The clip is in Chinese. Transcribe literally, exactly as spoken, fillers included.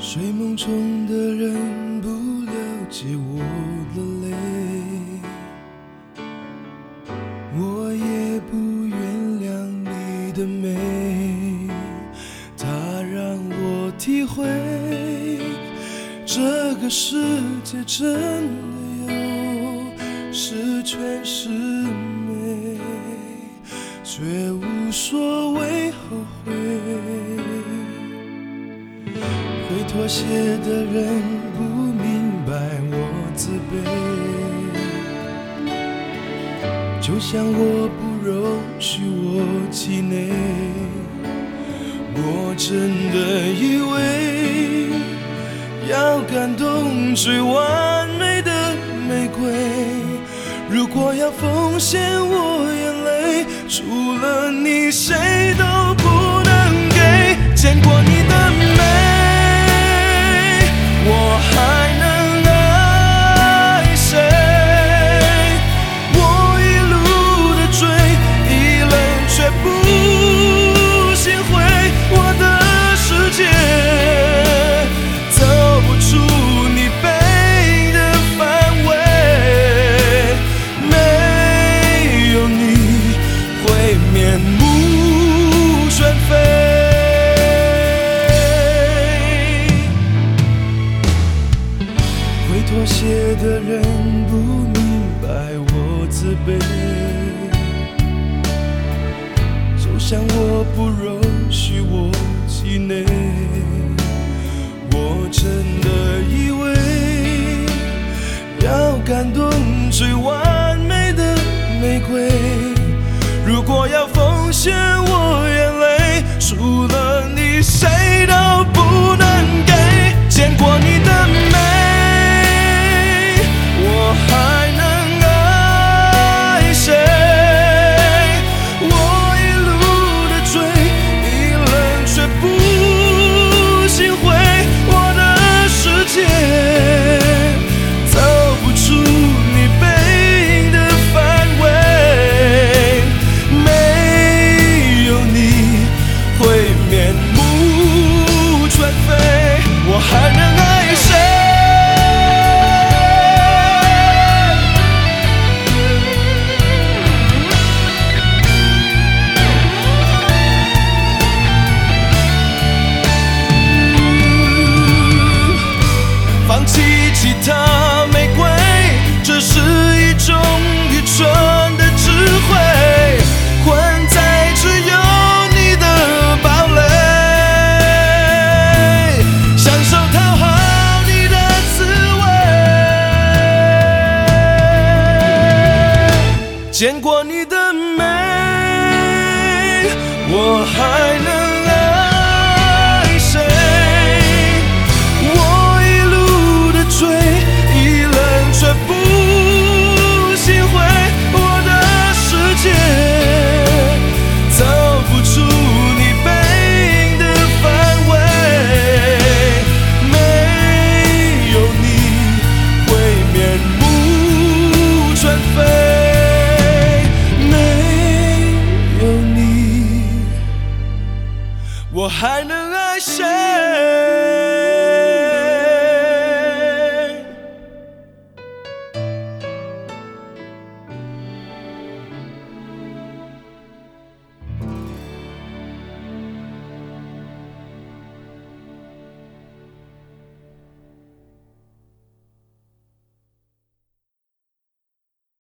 睡梦中的人不了解我的泪，我也不原谅你的美，它让我体会这个世界真的有十全十美，却无所谓后悔。会妥协的人不明白我自卑，就像我不容许我气馁。我真的以为要感动最完美的玫瑰，如果要奉献我眼泪，除了你谁都不能给。见过你的美，我还能爱谁？我一路的追，一冷却不心灰。我的世界走不出你背的范围，没有你会面目全非。妥协的人不明白我自卑，就像我不容许我气馁。我真的以为要感动最完美的玫瑰，如果要奉献我眼泪，除了你谁都不能给。见过你的美，我还能爱谁？我一路的追，一冷却不心灰。我的世界走不出你背影的范围，没有你会面目全非。我还能爱谁？放弃其他玫瑰，这是一种愚蠢的智慧，困在只有你的堡垒，享受讨好你的滋味。见过你的美，我还能爱谁？追，一冷却不心灰。我的世界走不出你背影的范围，没有你会面目全非，没有你我还能爱谁？